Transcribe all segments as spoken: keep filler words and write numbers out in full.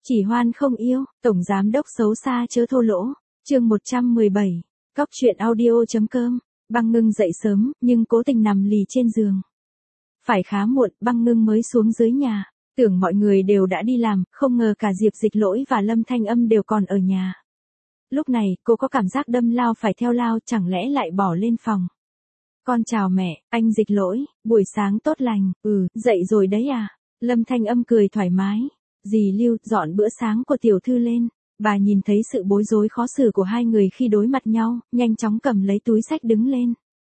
Chỉ hoan không yêu, tổng giám đốc xấu xa chớ thô lỗ. Chương một trăm mười bảy. Cóc truyện audio.com. Băng Ngưng dậy sớm, nhưng cố tình nằm lì trên giường. Phải khá muộn, Băng Ngưng mới xuống dưới nhà. Tưởng mọi người đều đã đi làm, không ngờ cả Diệp Dịch Lỗi và Lâm Thanh Âm đều còn ở nhà. Lúc này, cô có cảm giác đâm lao phải theo lao, chẳng lẽ lại bỏ lên phòng. Con chào mẹ, anh Dịch Lỗi, buổi sáng tốt lành, ừ, dậy rồi đấy à. Lâm Thanh Âm cười thoải mái. Dì Lưu, dọn bữa sáng của tiểu thư lên. Bà nhìn thấy sự bối rối khó xử của hai người khi đối mặt nhau, nhanh chóng cầm lấy túi xách đứng lên.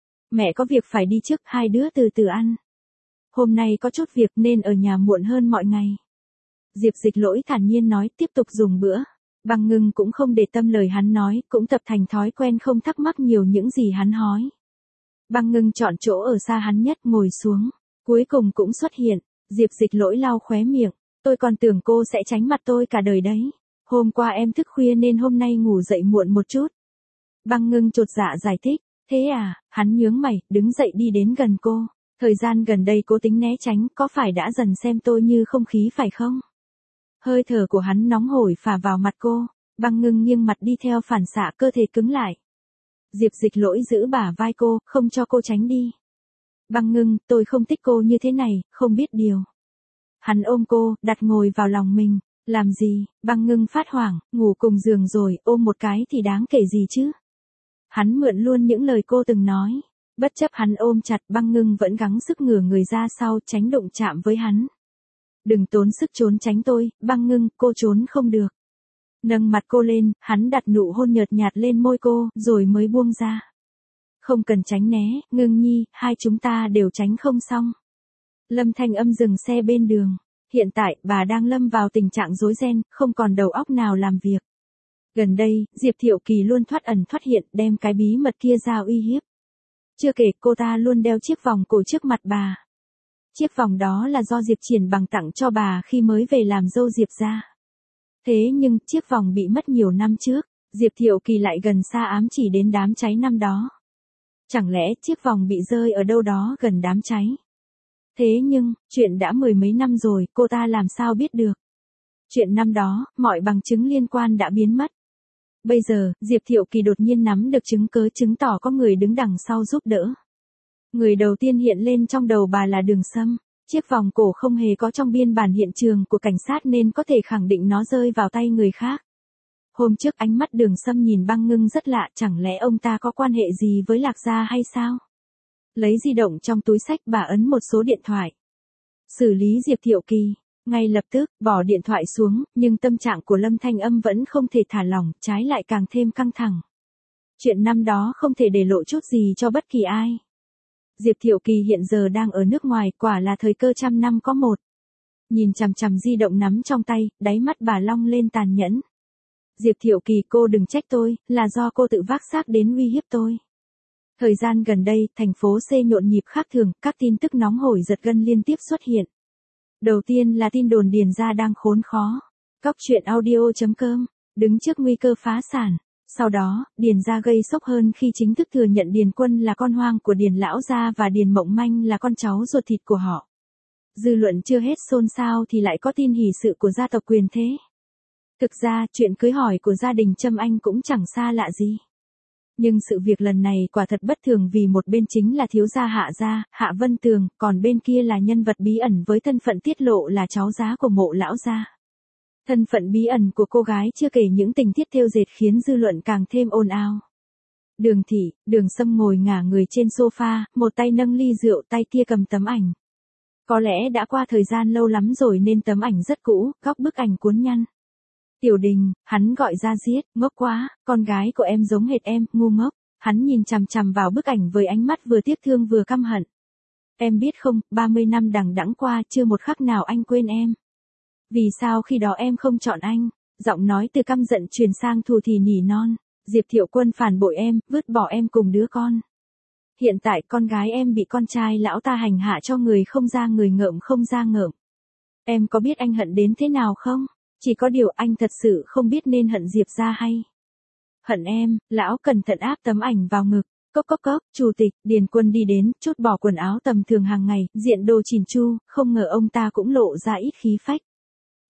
Mẹ có việc phải đi trước, hai đứa từ từ ăn. Hôm nay có chút việc nên ở nhà muộn hơn mọi ngày. Diệp Dịch Lỗi thản nhiên nói, tiếp tục dùng bữa. Băng Ngưng cũng không để tâm lời hắn nói, cũng tập thành thói quen không thắc mắc nhiều những gì hắn nói. Băng Ngưng chọn chỗ ở xa hắn nhất, ngồi xuống. Cuối cùng cũng xuất hiện. Diệp Dịch Lỗi lau khóe miệng. Tôi còn tưởng cô sẽ tránh mặt tôi cả đời đấy. Hôm qua em thức khuya nên hôm nay ngủ dậy muộn một chút. Băng Ngưng chột dạ giải thích. Thế à, hắn nhướng mày, đứng dậy đi đến gần cô. Thời gian gần đây cố tính né tránh, có phải đã dần xem tôi như không khí phải không? Hơi thở của hắn nóng hổi phả vào mặt cô. Băng Ngưng nghiêng mặt đi theo phản xạ, cơ thể cứng lại. Diệp Dịch Lỗi giữ bả vai cô, không cho cô tránh đi. Băng Ngưng, tôi không thích cô như thế này, không biết điều. Hắn ôm cô, đặt ngồi vào lòng mình. Làm gì? Băng Ngưng phát hoảng, ngủ cùng giường rồi, ôm một cái thì đáng kể gì chứ? Hắn mượn luôn những lời cô từng nói. Bất chấp hắn ôm chặt, Băng Ngưng vẫn gắng sức ngửa người ra sau, tránh đụng chạm với hắn. Đừng tốn sức trốn tránh tôi, Băng Ngưng, cô trốn không được. Nâng mặt cô lên, hắn đặt nụ hôn nhợt nhạt lên môi cô, rồi mới buông ra. Không cần tránh né, Ngưng nhi, hai chúng ta đều tránh không xong. Lâm Thanh Âm dừng xe bên đường. Hiện tại, bà đang lâm vào tình trạng rối ren, không còn đầu óc nào làm việc. Gần đây, Diệp Thiệu Kỳ luôn thoát ẩn thoát hiện, đem cái bí mật kia ra uy hiếp. Chưa kể, cô ta luôn đeo chiếc vòng cổ trước mặt bà. Chiếc vòng đó là do Diệp Triển Bằng tặng cho bà khi mới về làm dâu Diệp gia. Thế nhưng, chiếc vòng bị mất nhiều năm trước, Diệp Thiệu Kỳ lại gần xa ám chỉ đến đám cháy năm đó. Chẳng lẽ chiếc vòng bị rơi ở đâu đó gần đám cháy? Thế nhưng, chuyện đã mười mấy năm rồi, cô ta làm sao biết được? Chuyện năm đó, mọi bằng chứng liên quan đã biến mất. Bây giờ, Diệp Thiệu Kỳ đột nhiên nắm được chứng cớ chứng tỏ có người đứng đằng sau giúp đỡ. Người đầu tiên hiện lên trong đầu bà là Đường Sâm. Chiếc vòng cổ không hề có trong biên bản hiện trường của cảnh sát nên có thể khẳng định nó rơi vào tay người khác. Hôm trước ánh mắt Đường Sâm nhìn Băng Ngưng rất lạ, chẳng lẽ ông ta có quan hệ gì với Lạc gia hay sao? Lấy di động trong túi xách, bà ấn một số điện thoại. Xử lý Diệp Thiệu Kỳ. Ngay lập tức, bỏ điện thoại xuống, nhưng tâm trạng của Lâm Thanh Âm vẫn không thể thả lỏng, trái lại càng thêm căng thẳng. Chuyện năm đó không thể để lộ chút gì cho bất kỳ ai. Diệp Thiệu Kỳ hiện giờ đang ở nước ngoài, quả là thời cơ trăm năm có một. Nhìn chằm chằm di động nắm trong tay, đáy mắt bà long lên tàn nhẫn. Diệp Thiệu Kỳ, cô đừng trách tôi, là do cô tự vác xác đến uy hiếp tôi. Thời gian gần đây, thành phố C nhộn nhịp khác thường, các tin tức nóng hổi giật gân liên tiếp xuất hiện. Đầu tiên là tin đồn Điền gia đang khốn khó. Cóc truyện audio.com, đứng trước nguy cơ phá sản. Sau đó, Điền gia gây sốc hơn khi chính thức thừa nhận Điền Quân là con hoang của Điền lão gia và Điền Mộng Manh là con cháu ruột thịt của họ. Dư luận chưa hết xôn xao thì lại có tin hỉ sự của gia tộc quyền thế. Thực ra, chuyện cưới hỏi của gia đình Trâm Anh cũng chẳng xa lạ gì. Nhưng sự việc lần này quả thật bất thường vì một bên chính là thiếu gia Hạ gia, Hạ Vân Tường, còn bên kia là nhân vật bí ẩn với thân phận tiết lộ là cháu giá của Mộ lão gia. Thân phận bí ẩn của cô gái chưa kể những tình tiết thêu dệt khiến dư luận càng thêm ồn ào. Đường Thị, Đường Sâm ngồi ngả người trên sofa, một tay nâng ly rượu, tay kia cầm tấm ảnh. Có lẽ đã qua thời gian lâu lắm rồi nên tấm ảnh rất cũ, góc bức ảnh cuốn nhăn. Tiểu Đình, hắn gọi ra giết, ngốc quá, con gái của em giống hệt em, ngu ngốc. Hắn nhìn chằm chằm vào bức ảnh với ánh mắt vừa tiếc thương vừa căm hận. Em biết không, ba mươi năm đằng đẵng qua chưa một khắc nào anh quên em. Vì sao khi đó em không chọn anh? Giọng nói từ căm giận truyền sang thù thì nỉ non. Diệp Thiệu Quân phản bội em, vứt bỏ em cùng đứa con. Hiện tại con gái em bị con trai lão ta hành hạ cho người không ra người ngợm không ra ngợm. Em có biết anh hận đến thế nào không? Chỉ có điều anh thật sự không biết nên hận Diệp gia hay. Hận em, lão cẩn thận áp tấm ảnh vào ngực. Cốc cốc cốc, chủ tịch, Điền Quân đi đến, chút bỏ quần áo tầm thường hàng ngày, diện đồ chỉn chu, không ngờ ông ta cũng lộ ra ít khí phách.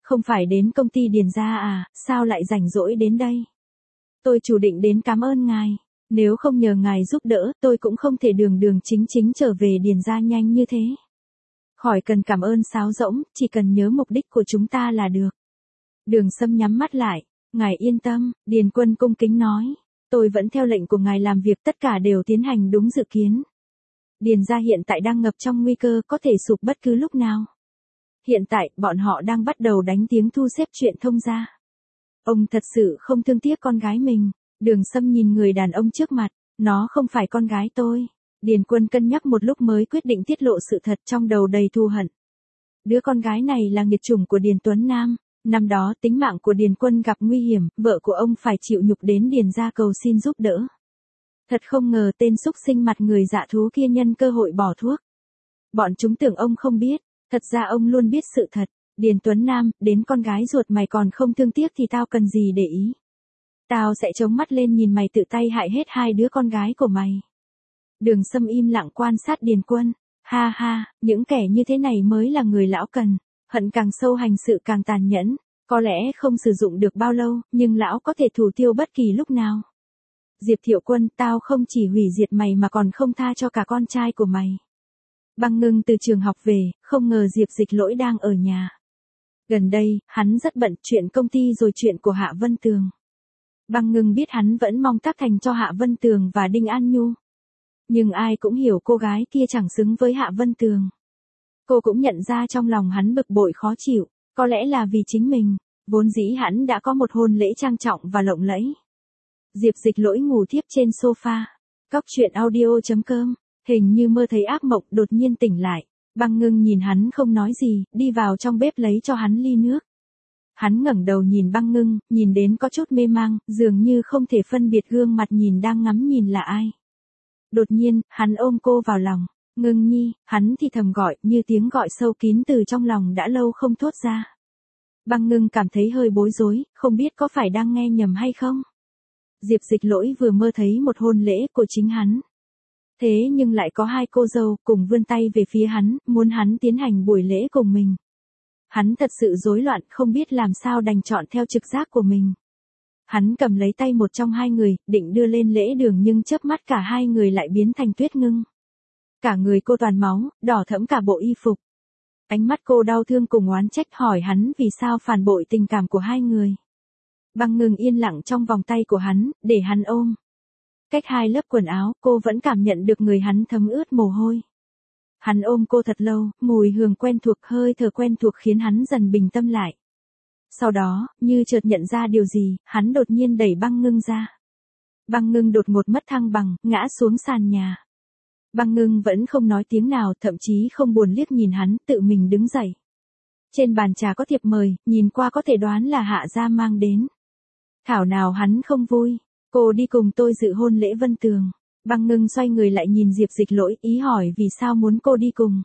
Không phải đến công ty Điền gia à, sao lại rảnh rỗi đến đây? Tôi chủ định đến cảm ơn ngài. Nếu không nhờ ngài giúp đỡ, tôi cũng không thể đường đường chính chính trở về Điền gia nhanh như thế. Khỏi cần cảm ơn sáo rỗng, chỉ cần nhớ mục đích của chúng ta là được. Đường Sâm nhắm mắt lại. Ngài yên tâm, Điền Quân cung kính nói. Tôi vẫn theo lệnh của ngài làm việc, tất cả đều tiến hành đúng dự kiến. Điền gia hiện tại đang ngập trong nguy cơ, có thể sụp bất cứ lúc nào. Hiện tại, bọn họ đang bắt đầu đánh tiếng thu xếp chuyện thông gia. Ông thật sự không thương tiếc con gái mình. Đường Sâm nhìn người đàn ông trước mặt. Nó không phải con gái tôi. Điền Quân cân nhắc một lúc mới quyết định tiết lộ sự thật, trong đầu đầy thù hận. Đứa con gái này là nghiệt chủng của Điền Tuấn Nam. Năm đó tính mạng của Điền Quân gặp nguy hiểm, vợ của ông phải chịu nhục đến Điền gia cầu xin giúp đỡ. Thật không ngờ tên xúc sinh mặt người dạ thú kia nhân cơ hội bỏ thuốc. Bọn chúng tưởng ông không biết, thật ra ông luôn biết sự thật. Điền Tuấn Nam, đến con gái ruột mày còn không thương tiếc thì tao cần gì để ý. Tao sẽ chống mắt lên nhìn mày tự tay hại hết hai đứa con gái của mày. Đường Sâm im lặng quan sát Điền Quân. Ha ha, những kẻ như thế này mới là người lão cần. Hận càng sâu hành sự càng tàn nhẫn. Có lẽ không sử dụng được bao lâu, nhưng lão có thể thủ tiêu bất kỳ lúc nào. Diệp Thiệu Quân, tao không chỉ hủy diệt mày mà còn không tha cho cả con trai của mày. Băng Ngưng từ trường học về, không ngờ Diệp Dịch Lỗi đang ở nhà. Gần đây, hắn rất bận chuyện công ty rồi chuyện của Hạ Vân Tường. Băng Ngưng biết hắn vẫn mong tác thành cho Hạ Vân Tường và Đinh An Nhu. Nhưng ai cũng hiểu cô gái kia chẳng xứng với Hạ Vân Tường. Cô cũng nhận ra trong lòng hắn bực bội khó chịu, có lẽ là vì chính mình, vốn dĩ hắn đã có một hôn lễ trang trọng và lộng lẫy. Diệp Dịch Lỗi ngủ thiếp trên sofa. Cóc truyện audio chấm com, hình như mơ thấy ác mộng đột nhiên tỉnh lại. Băng Ngưng nhìn hắn không nói gì, đi vào trong bếp lấy cho hắn ly nước. Hắn ngẩng đầu nhìn Băng Ngưng, nhìn đến có chút mê mang, dường như không thể phân biệt gương mặt nhìn đang ngắm nhìn là ai. Đột nhiên, hắn ôm cô vào lòng. Ngưng nhi, hắn thì thầm gọi, như tiếng gọi sâu kín từ trong lòng đã lâu không thốt ra. Băng Ngưng cảm thấy hơi bối rối, không biết có phải đang nghe nhầm hay không. Diệp Dịch Lỗi vừa mơ thấy một hôn lễ của chính hắn. Thế nhưng lại có hai cô dâu cùng vươn tay về phía hắn, muốn hắn tiến hành buổi lễ cùng mình. Hắn thật sự rối loạn, không biết làm sao đành chọn theo trực giác của mình. Hắn cầm lấy tay một trong hai người, định đưa lên lễ đường nhưng chớp mắt cả hai người lại biến thành tuyết ngưng. Cả người cô toàn máu, đỏ thẫm cả bộ y phục. Ánh mắt cô đau thương cùng oán trách hỏi hắn vì sao phản bội tình cảm của hai người. Băng Ngưng yên lặng trong vòng tay của hắn, để hắn ôm. Cách hai lớp quần áo, cô vẫn cảm nhận được người hắn thấm ướt mồ hôi. Hắn ôm cô thật lâu, mùi hương quen thuộc, hơi thở quen thuộc khiến hắn dần bình tâm lại. Sau đó, như chợt nhận ra điều gì, hắn đột nhiên đẩy Băng Ngưng ra. Băng Ngưng đột ngột mất thăng bằng, ngã xuống sàn nhà. Băng Ngưng vẫn không nói tiếng nào, thậm chí không buồn liếc nhìn hắn, tự mình đứng dậy. Trên bàn trà có thiệp mời, nhìn qua có thể đoán là Hạ gia mang đến. Thảo nào hắn không vui. Cô đi cùng tôi dự hôn lễ Vân Tường. Băng Ngưng xoay người lại nhìn Diệp Dịch Lỗi, ý hỏi vì sao muốn cô đi cùng.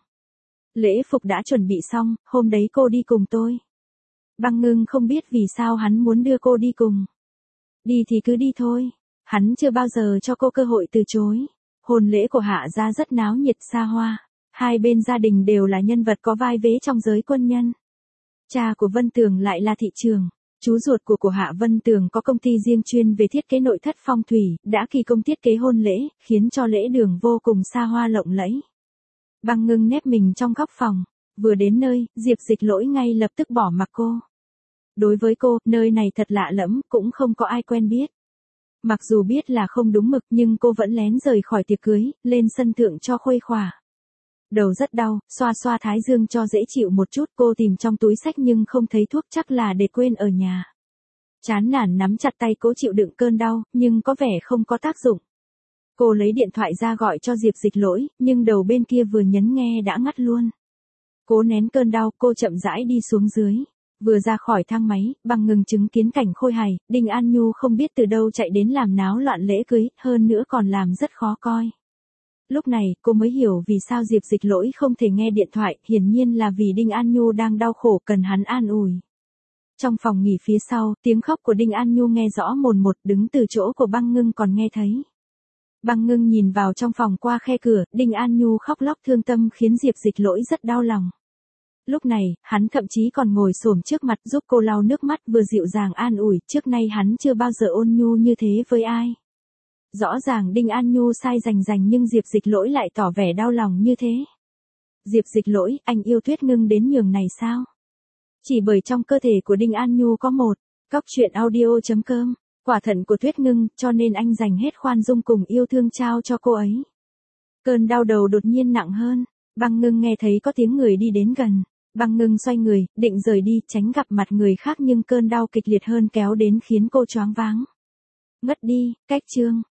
Lễ phục đã chuẩn bị xong, hôm đấy cô đi cùng tôi. Băng Ngưng không biết vì sao hắn muốn đưa cô đi cùng. Đi thì cứ đi thôi. Hắn chưa bao giờ cho cô cơ hội từ chối. Hôn lễ của Hạ gia rất náo nhiệt xa hoa. Hai bên gia đình đều là nhân vật có vai vế trong giới quân nhân. Cha của Vân Tường lại là thị trưởng. Chú ruột của của Hạ Vân Tường có công ty riêng chuyên về thiết kế nội thất phong thủy, đã kỳ công thiết kế hôn lễ, khiến cho lễ đường vô cùng xa hoa lộng lẫy. Băng Ngưng nép mình trong góc phòng. Vừa đến nơi, Diệp Dịch Lỗi ngay lập tức bỏ mặc cô. Đối với cô, nơi này thật lạ lẫm, cũng không có ai quen biết. Mặc dù biết là không đúng mực nhưng cô vẫn lén rời khỏi tiệc cưới, lên sân thượng cho khuây khỏa. Đầu rất đau, xoa xoa thái dương cho dễ chịu một chút, cô tìm trong túi xách nhưng không thấy thuốc, chắc là để quên ở nhà. Chán nản nắm chặt tay cố chịu đựng cơn đau, nhưng có vẻ không có tác dụng. Cô lấy điện thoại ra gọi cho Diệp Dịch Lỗi, nhưng đầu bên kia vừa nhấn nghe đã ngắt luôn. Cố nén cơn đau, cô chậm rãi đi xuống dưới. Vừa ra khỏi thang máy, Băng Ngưng chứng kiến cảnh khôi hài, Đinh An Nhu không biết từ đâu chạy đến làm náo loạn lễ cưới, hơn nữa còn làm rất khó coi. Lúc này, cô mới hiểu vì sao Diệp Dịch Lỗi không thể nghe điện thoại, hiển nhiên là vì Đinh An Nhu đang đau khổ cần hắn an ủi. Trong phòng nghỉ phía sau, tiếng khóc của Đinh An Nhu nghe rõ mồn một, đứng từ chỗ của Băng Ngưng còn nghe thấy. Băng Ngưng nhìn vào trong phòng qua khe cửa, Đinh An Nhu khóc lóc thương tâm khiến Diệp Dịch Lỗi rất đau lòng. Lúc này, hắn thậm chí còn ngồi xổm trước mặt giúp cô lau nước mắt vừa dịu dàng an ủi, trước nay hắn chưa bao giờ ôn nhu như thế với ai. Rõ ràng Đinh An Nhu sai rành rành nhưng Diệp Dịch Lỗi lại tỏ vẻ đau lòng như thế. Diệp Dịch Lỗi, anh yêu Tuyết Ngưng đến nhường này sao? Chỉ bởi trong cơ thể của Đinh An Nhu có một, cóc truyện audio.com, quả thận của Tuyết Ngưng, cho nên anh dành hết khoan dung cùng yêu thương trao cho cô ấy. Cơn đau đầu đột nhiên nặng hơn, Băng Ngưng nghe thấy có tiếng người đi đến gần. Băng Ngưng xoay người, định rời đi, tránh gặp mặt người khác nhưng cơn đau kịch liệt hơn kéo đến khiến cô choáng váng. Ngất đi, cách chương.